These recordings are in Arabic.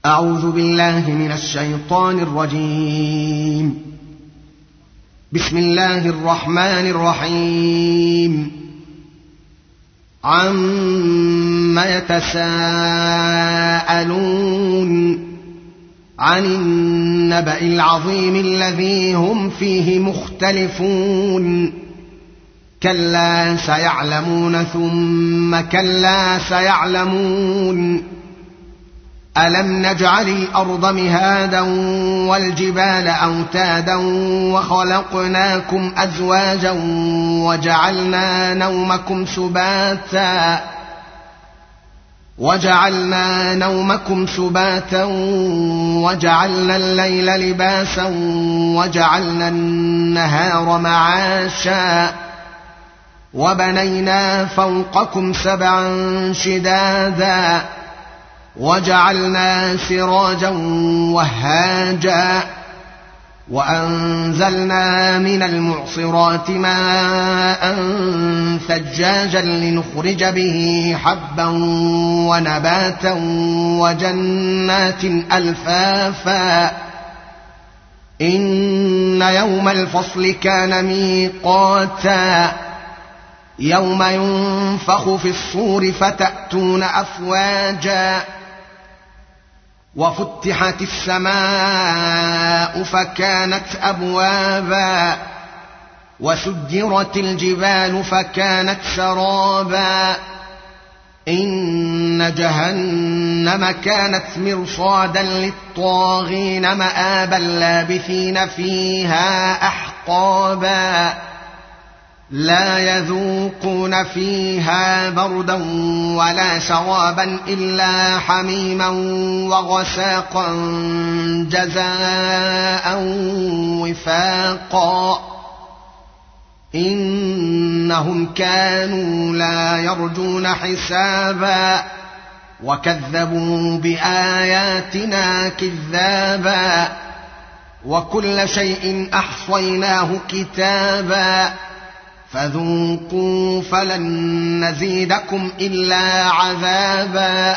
أعوذ بالله من الشيطان الرجيم. بسم الله الرحمن الرحيم. عَمَّ يتساءلون عن النبأ العظيم الذي هم فيه مختلفون كلا سيعلمون ثم كلا سيعلمون ألم نجعل الأرض مهادا والجبال أوتادا وخلقناكم أزواجا وجعلنا نومكم سباتا وجعلنا الليل لباسا وجعلنا النهار معاشا وبنينا فوقكم سبعا شدادا وجعلنا سراجا وهاجا وأنزلنا من المعصرات ماء ثجاجا لنخرج به حبا ونباتا وجنات ألفافا إن يوم الفصل كان ميقاتا يوم ينفخ في الصور فتأتون أفواجا وفتحت السماء فكانت أبوابا وسجرت الجبال فكانت سرابا إن جهنم كانت مرصادا للطاغين مآبا لابثين فيها أحقابا لا يذوقون فيها بردا ولا شرابا إلا حميما وغساقا جزاء وفاقا إنهم كانوا لا يرجون حسابا وكذبوا بآياتنا كذابا وكل شيء أحصيناه كتابا فذوقوا فلن نزيدكم إلا عذابا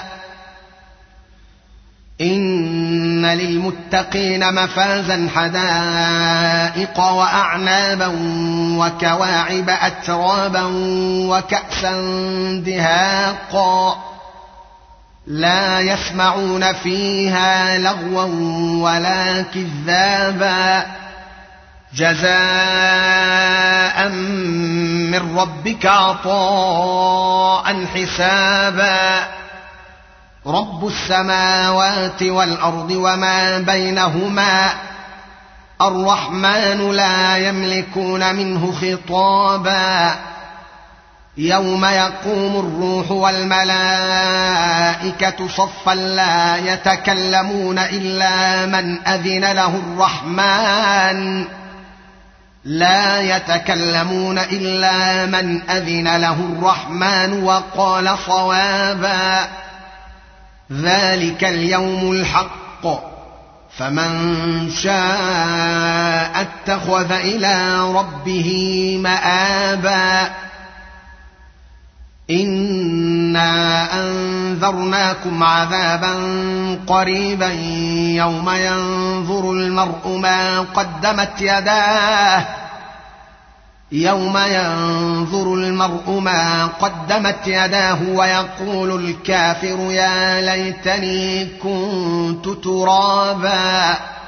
إن للمتقين مفازا حدائق وأعنابا وكواعب أترابا وكأسا دهاقا لا يسمعون فيها لغوا ولا كذابا جزاء من ربك عطاء حسابا رب السماوات والأرض وما بينهما الرحمن لا يملكون منه خطابا يوم يقوم الروح والملائكة صفا لا يتكلمون إلا من أذن له الرحمن وقال صوابا ذلك اليوم الحق فمن شاء اتخذ إلى ربه مآبا إنا أنذرناكم عذابا قريبا يوم ينظر المرء ما قدمت يداه ويقول الكافر يا ليتني كنت ترابا